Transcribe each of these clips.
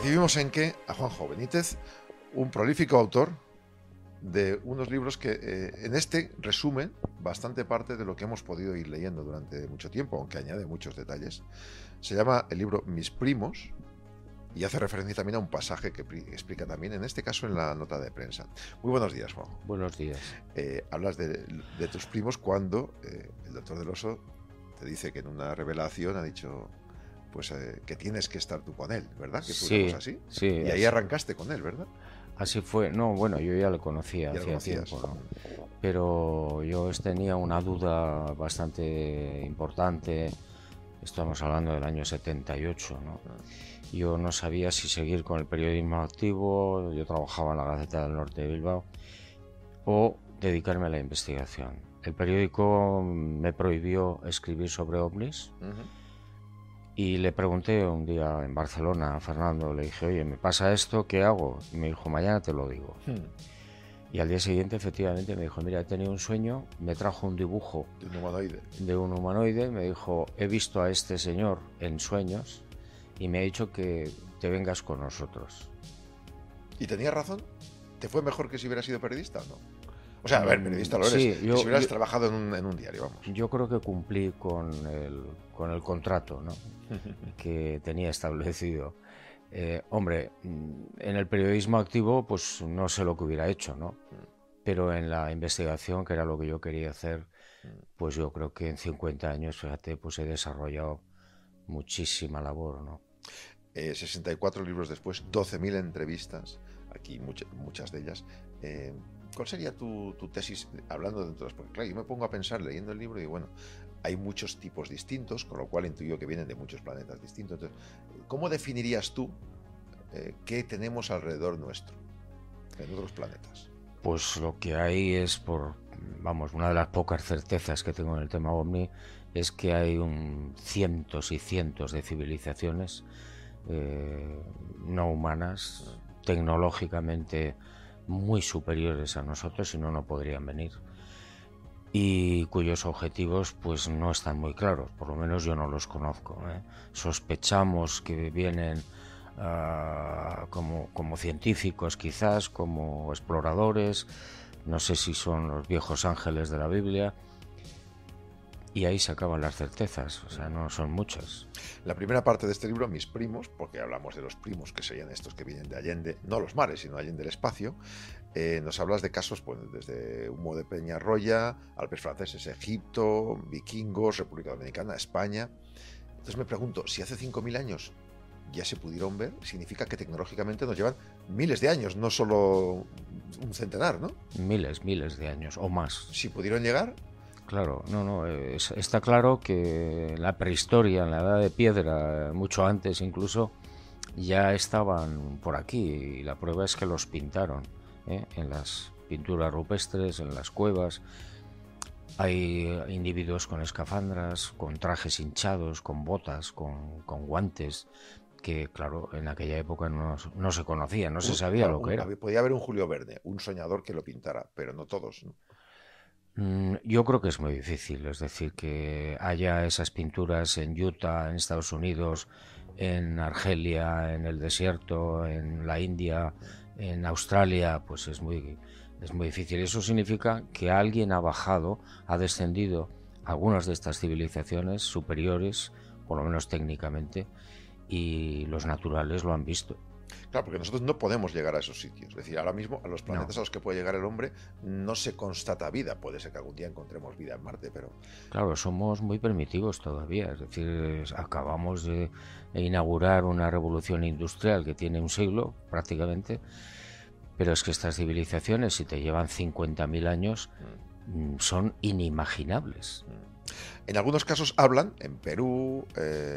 Recibimos en que a Juanjo Benítez, un prolífico autor de unos libros que en este resumen bastante parte de lo que hemos podido ir leyendo durante mucho tiempo, aunque añade muchos detalles. Se llama el libro Mis primos y hace referencia también a un pasaje que explica también, en este caso, en la nota de prensa. Muy buenos días, Juanjo. Buenos días. Hablas de tus primos cuando el doctor Del Oso te dice que en una revelación ha dicho... pues que tienes que estar tú con él, ¿verdad? Que sí, así. Sí. Y ahí arrancaste con él, ¿verdad? Así fue. No, bueno, yo ya le conocía hacía tiempo, ¿no? Pero yo tenía una duda bastante importante. Estamos hablando del año 78, ¿no? Yo no sabía si seguir con el periodismo activo, yo trabajaba en la Gaceta del Norte de Bilbao, o dedicarme a la investigación. El periódico me prohibió escribir sobre ovnis. Y le pregunté un día en Barcelona a Fernando, le dije, oye, me pasa esto, ¿qué hago? Y me dijo, mañana te lo digo. Y al día siguiente, efectivamente, me dijo, mira, he tenido un sueño, me trajo un dibujo de un humanoide, me dijo, he visto a este señor en sueños y me ha dicho que te vengas con nosotros. ¿Y tenía razón? ¿Te fue mejor que si hubieras sido periodista o no? O sea, a ver, periodista lo eres, sí, si hubieras trabajado en un diario, vamos. Yo creo que cumplí con el contrato, ¿no? que tenía establecido. Hombre, en el periodismo activo, pues no sé lo que hubiera hecho, ¿no? Pero en la investigación, que era lo que yo quería hacer, pues yo creo que en 50 años, fíjate, pues he desarrollado muchísima labor, ¿no? 64 libros después, 12.000 entrevistas, aquí muchas de ellas. ¿Cuál sería tu tesis hablando de todas? Porque claro, yo me pongo a pensar leyendo el libro y bueno, hay muchos tipos distintos, con lo cual intuyo que vienen de muchos planetas distintos. Entonces, ¿cómo definirías tú qué tenemos alrededor nuestro, en otros planetas? Pues lo que hay es, una de las pocas certezas que tengo en el tema OVNI, es que hay cientos y cientos de civilizaciones no humanas, tecnológicamente muy superiores a nosotros, si no, no podrían venir, y cuyos objetivos pues no están muy claros, por lo menos yo no los conozco. Sospechamos que vienen como científicos, quizás como exploradores, no sé si son los viejos ángeles de la Biblia, y ahí se acaban las certezas, o sea, no son muchas. La primera parte de este libro, Mis primos, porque hablamos de los primos, que serían estos que vienen de allende, no los mares, sino allende el espacio, nos hablas de casos pues, desde Humo de Peñarroya, Alpes franceses, Egipto, vikingos, República Dominicana, España. Entonces me pregunto, si hace 5.000 años ya se pudieron ver, significa que tecnológicamente nos llevan miles de años, no solo un centenar, ¿no? Miles de años o más. Si pudieron llegar... Claro, está claro que en la prehistoria, en la Edad de Piedra, mucho antes incluso, ya estaban por aquí, y la prueba es que los pintaron, en las pinturas rupestres, en las cuevas. Hay individuos con escafandras, con trajes hinchados, con botas, con guantes, que claro, en aquella época no se conocía, no se sabía lo que era. Podía haber un Julio Verne, un soñador que lo pintara, pero no todos, ¿no? Yo creo que es muy difícil, es decir, que haya esas pinturas en Utah, en Estados Unidos, en Argelia, en el desierto, en la India, en Australia, pues es muy difícil. Eso significa que alguien ha bajado, ha descendido a algunas de estas civilizaciones superiores, por lo menos técnicamente, y los naturales lo han visto. Claro, porque nosotros no podemos llegar a esos sitios. Es decir, ahora mismo a los planetas a los que puede llegar el hombre no se constata vida. Puede ser que algún día encontremos vida en Marte, pero... Claro, somos muy primitivos todavía. Es decir, acabamos de inaugurar una revolución industrial que tiene un siglo prácticamente, pero es que estas civilizaciones, si te llevan 50.000 años, son inimaginables. En algunos casos hablan en Perú,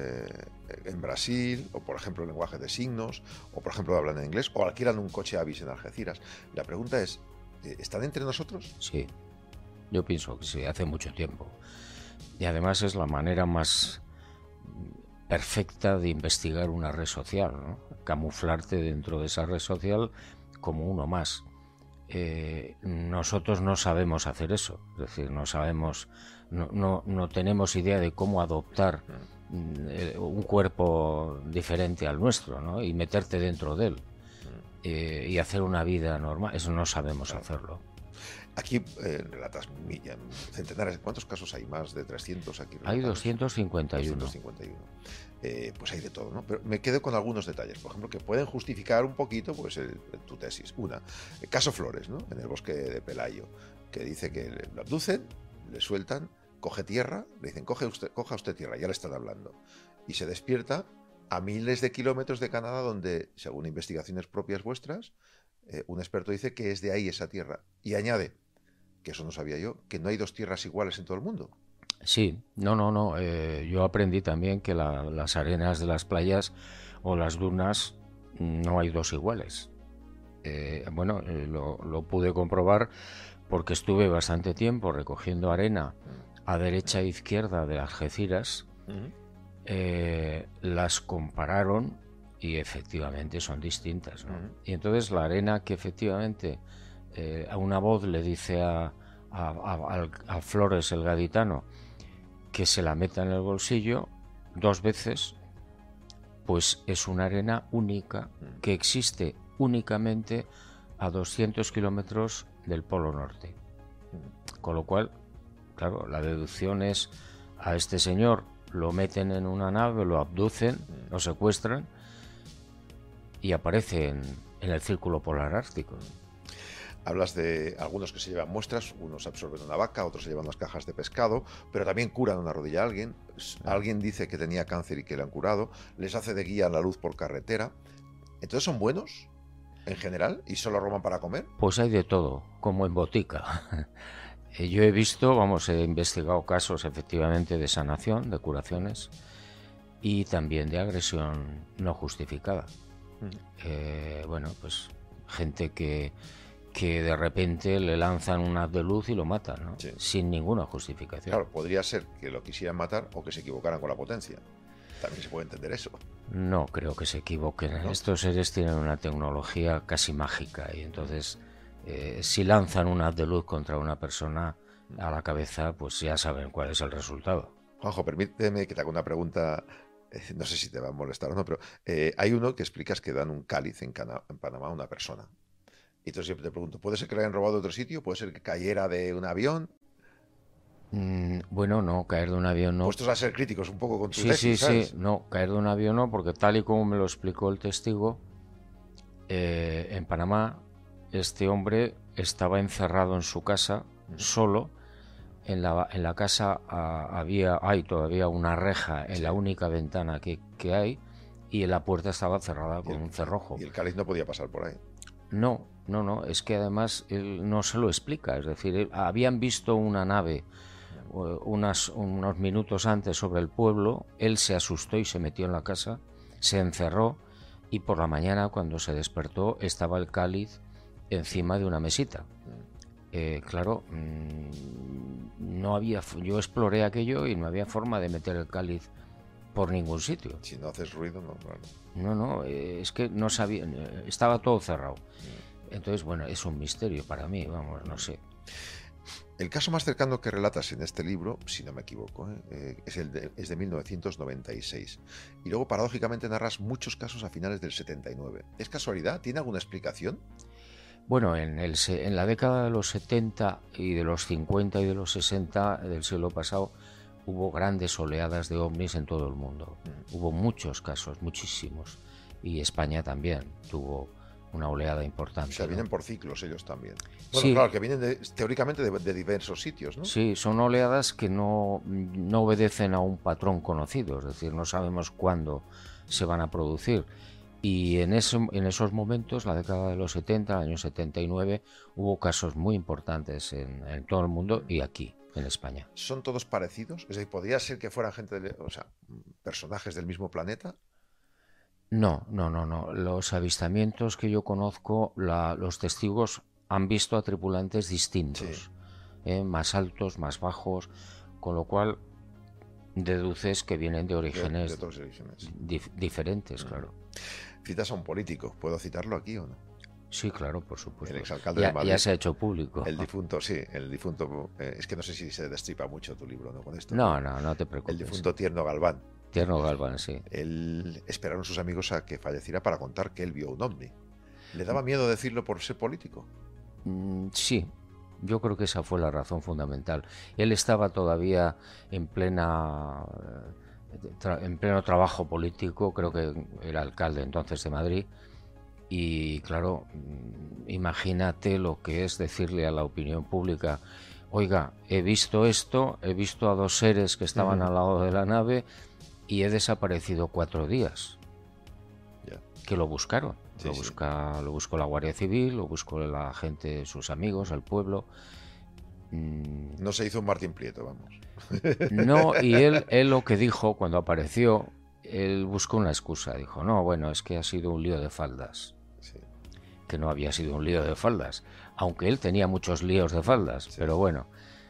en Brasil, o por ejemplo en lenguaje de signos, o por ejemplo hablan en inglés, o alquilan un coche Avis en Algeciras. La pregunta es, ¿están entre nosotros? Sí, yo pienso que sí, hace mucho tiempo. Y además es la manera más perfecta de investigar una red social, ¿no? Camuflarte dentro de esa red social como uno más. Nosotros no sabemos hacer eso, es decir, no tenemos idea de cómo adoptar un cuerpo diferente al nuestro, ¿no? Y meterte dentro de él y hacer una vida normal. Eso no sabemos hacerlo. Aquí relatas centenares. ¿Cuántos casos hay? ¿Más de 300 aquí relatados? Hay 251. 251. Pues hay de todo, ¿no? Pero me quedo con algunos detalles, por ejemplo, que pueden justificar un poquito pues tu tesis. Una, el caso Flores, ¿no? En el bosque de Pelayo, que dice que lo abducen, le sueltan, coge tierra, le dicen, coja usted tierra, ya le están hablando. Y se despierta a miles de kilómetros de Canadá, donde, según investigaciones propias vuestras, un experto dice que es de ahí esa tierra. Y añade, que eso no sabía yo, que no hay dos tierras iguales en todo el mundo. Sí, no. Yo aprendí también que las arenas de las playas o las dunas no hay dos iguales. Lo pude comprobar porque estuve bastante tiempo recogiendo arena a derecha e izquierda de las Algeciras. Las compararon y efectivamente son distintas, ¿no? Y entonces la arena que efectivamente a una voz le dice a Flores, el gaditano, que se la meta en el bolsillo 2 veces, pues es una arena única que existe únicamente a 200 kilómetros del Polo Norte. Con lo cual, claro, la deducción es: a este señor lo meten en una nave, lo abducen, lo secuestran y aparece en el Círculo Polar Ártico. Hablas de algunos que se llevan muestras, unos absorben una vaca, otros se llevan las cajas de pescado, pero también curan una rodilla a alguien. Alguien dice que tenía cáncer y que le han curado, les hace de guía a la luz por carretera. ¿Entonces son buenos en general y solo roban para comer? Pues hay de todo, como en botica. Yo he investigado casos efectivamente de sanación, de curaciones y también de agresión no justificada. Pues gente que de repente le lanzan un haz de luz y lo matan, ¿no? Sí. Sin ninguna justificación. Claro, podría ser que lo quisieran matar o que se equivocaran con la potencia. También se puede entender eso. No creo que se equivoquen. ¿No? Estos seres tienen una tecnología casi mágica y entonces si lanzan un haz de luz contra una persona a la cabeza, pues ya saben cuál es el resultado. Juanjo, permíteme que te haga una pregunta. No sé si te va a molestar o no, pero hay uno que explicas que dan un cáliz en Panamá a una persona. Y entonces siempre te pregunto, ¿puede ser que le hayan robado de otro sitio? ¿Puede ser que cayera de un avión? No, caer de un avión no. Puestos a ser críticos un poco con tu tesis, ¿sabes? Sí, no, caer de un avión no, porque tal y como me lo explicó el testigo, en Panamá este hombre estaba encerrado en su casa, solo. En la casa hay todavía una reja en la única ventana que hay, y la puerta estaba cerrada con un cerrojo. Y el cáliz no podía pasar por ahí. No, es que además él no se lo explica. Es decir, habían visto una nave unos minutos antes sobre el pueblo, él se asustó y se metió en la casa, se encerró, y por la mañana, cuando se despertó, estaba el cáliz encima de una mesita. Claro, no había. Yo exploré aquello y no había forma de meter el cáliz por ningún sitio. Si no haces ruido, no, claro. No, es que no sabía, estaba todo cerrado. Entonces, bueno, es un misterio para mí, vamos, no sé. El caso más cercano que relatas en este libro, si no me equivoco, es de 1996. Y luego, paradójicamente, narras muchos casos a finales del 79. ¿Es casualidad? ¿Tiene alguna explicación? Bueno, en la década de los 70 y de los 50 y de los 60 del siglo pasado hubo grandes oleadas de ovnis en todo el mundo. Hubo muchos casos, muchísimos. Y España también tuvo una oleada importante. O sea, vienen por ciclos ellos también. Bueno, sí, claro, que vienen teóricamente de diversos sitios, ¿no? Sí, son oleadas que no obedecen a un patrón conocido, es decir, no sabemos cuándo se van a producir. Y en esos momentos, la década de los 70, el año 79, hubo casos muy importantes en todo el mundo y aquí, en España. ¿Son todos parecidos? Es decir, ¿podría ser que fueran personajes del mismo planeta? No. Los avistamientos que yo conozco, los testigos han visto a tripulantes distintos, más altos, más bajos, con lo cual deduces que vienen de orígenes, de orígenes. Diferentes, claro. Citas a un político, ¿puedo citarlo aquí o no? Sí, claro, por supuesto. El exalcalde de Madrid. Ya se ha hecho público. El difunto, sí, el difunto. Es que no sé si se destripa mucho tu libro, ¿no? Con esto. No te preocupes. El difunto Tierno Galván. Tierno Galván, sí. Él esperaron sus amigos a que falleciera para contar que él vio un ovni. ¿Le daba miedo decirlo por ser político? Sí, yo creo que esa fue la razón fundamental. Él estaba todavía en pleno trabajo político, creo que era alcalde entonces de Madrid, y claro, imagínate lo que es decirle a la opinión pública: oiga, he visto esto, he visto a 2 seres que estaban al lado de la nave y he desaparecido 4 días. Que lo buscaron. Lo buscó la Guardia Civil, lo buscó la gente, sus amigos, el pueblo. No se hizo un Martín Prieto, vamos. No, y él lo que dijo cuando apareció, él buscó una excusa. Dijo, no, bueno, es que ha sido un lío de faldas. Sí. Que no había sido un lío de faldas, aunque él tenía muchos líos de faldas. Sí. Pero bueno,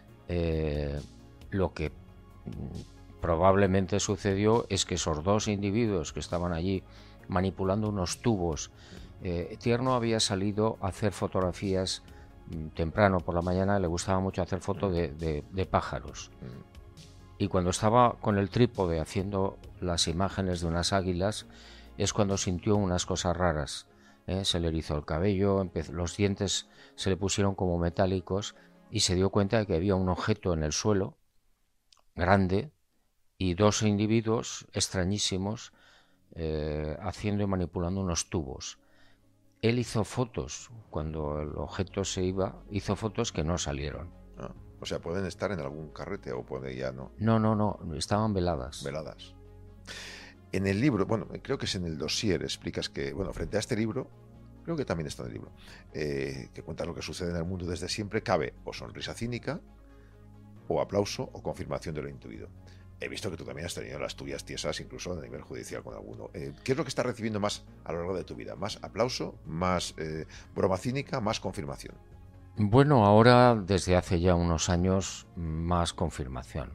lo que probablemente sucedió es que esos 2 individuos que estaban allí manipulando unos tubos, Tierno había salido a hacer fotografías temprano por la mañana, le gustaba mucho hacer fotos de pájaros, y cuando estaba con el trípode haciendo las imágenes de unas águilas es cuando sintió unas cosas raras, se le erizó el cabello, los dientes se le pusieron como metálicos y se dio cuenta de que había un objeto en el suelo grande y 2 individuos extrañísimos haciendo y manipulando unos tubos. Él hizo fotos, cuando el objeto se iba, hizo fotos que no salieron. O sea, pueden estar en algún carrete o puede ya no. No, estaban veladas. Veladas. En el libro, bueno, creo que es en el dossier, explicas que, bueno, frente a este libro, creo que también está en el libro, que cuenta lo que sucede en el mundo desde siempre, cabe o sonrisa cínica, o aplauso, o confirmación de lo intuido. He visto que tú también has tenido las tuyas tiesas, incluso a nivel judicial con alguno. ¿Qué es lo que estás recibiendo más a lo largo de tu vida? ¿Más aplauso, más broma cínica, más confirmación? Bueno, ahora, desde hace ya unos años, más confirmación.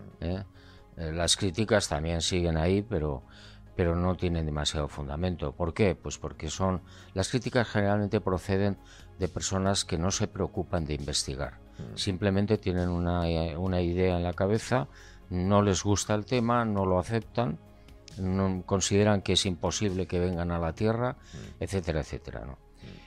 Las críticas también siguen ahí, pero no tienen demasiado fundamento. ¿Por qué? Pues porque las críticas generalmente proceden de personas que no se preocupan de investigar. Simplemente tienen una idea en la cabeza, no les gusta el tema, no lo aceptan, no, consideran que es imposible que vengan a la Tierra, etcétera, etcétera, ¿no?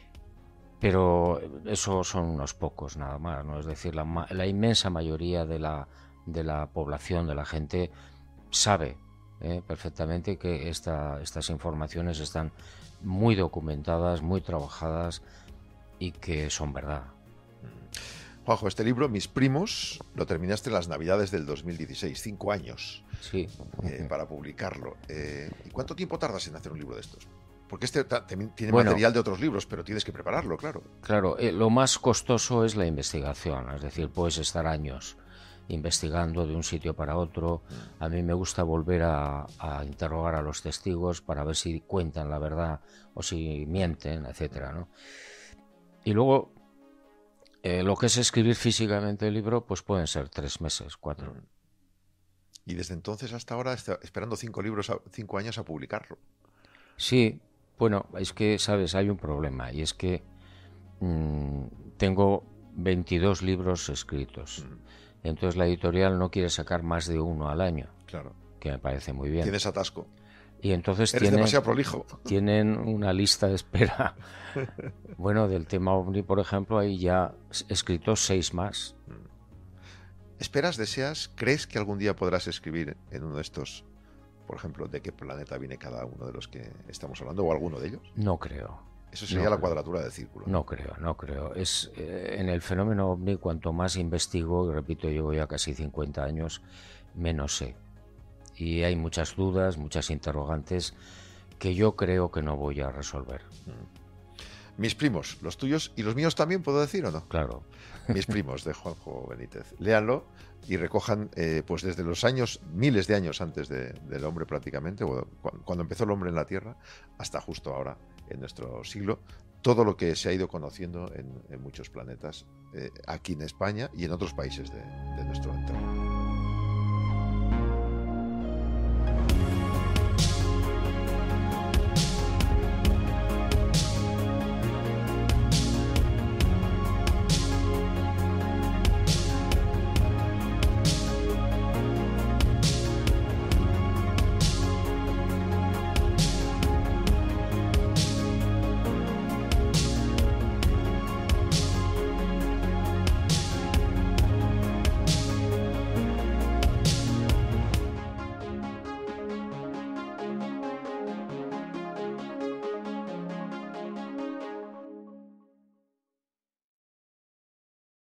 Pero eso son unos pocos nada más, ¿no? Es decir, la inmensa mayoría de la población, de la gente, sabe perfectamente que estas informaciones están muy documentadas, muy trabajadas y que son verdad. Juanjo, este libro, Mis primos, lo terminaste en las Navidades del 2016, 5 años sí. Para publicarlo. ¿Y cuánto tiempo tardas en hacer un libro de estos? Porque este tiene material de otros libros, pero tienes que prepararlo, claro. Claro, lo más costoso es la investigación, es decir, puedes estar años investigando de un sitio para otro. A mí me gusta volver a interrogar a los testigos para ver si cuentan la verdad o si mienten, etcétera, ¿no? Y luego lo que es escribir físicamente el libro, pues pueden ser 3 meses, 4. Y desde entonces hasta ahora esperando 5 años a publicarlo. Sí, bueno, es que, sabes, hay un problema, y es que tengo 22 libros escritos. Entonces la editorial no quiere sacar más de 1 al año. Claro. Que me parece muy bien. Tienes atasco. Y entonces eres demasiado prolijo. Tienen una lista de espera. Bueno, del tema OVNI, por ejemplo, hay ya escritos 6 más. ¿Esperas, deseas, crees que algún día podrás escribir en uno de estos, por ejemplo, de qué planeta viene cada uno de los que estamos hablando, o alguno de ellos? No creo. Eso sería la cuadratura del círculo. No creo. Es en el fenómeno OVNI, cuanto más investigo, y repito, llevo ya casi 50 años, menos sé. Y hay muchas dudas, muchas interrogantes que yo creo que no voy a resolver. Mis primos, los tuyos y los míos también, ¿puedo decir o no? Claro. Mis primos, de Juanjo Benítez. Léanlo y recojan, pues desde los años, miles de años antes del hombre prácticamente, cuando empezó el hombre en la Tierra, hasta justo ahora, en nuestro siglo, todo lo que se ha ido conociendo en muchos planetas, aquí en España y en otros países de nuestro entorno.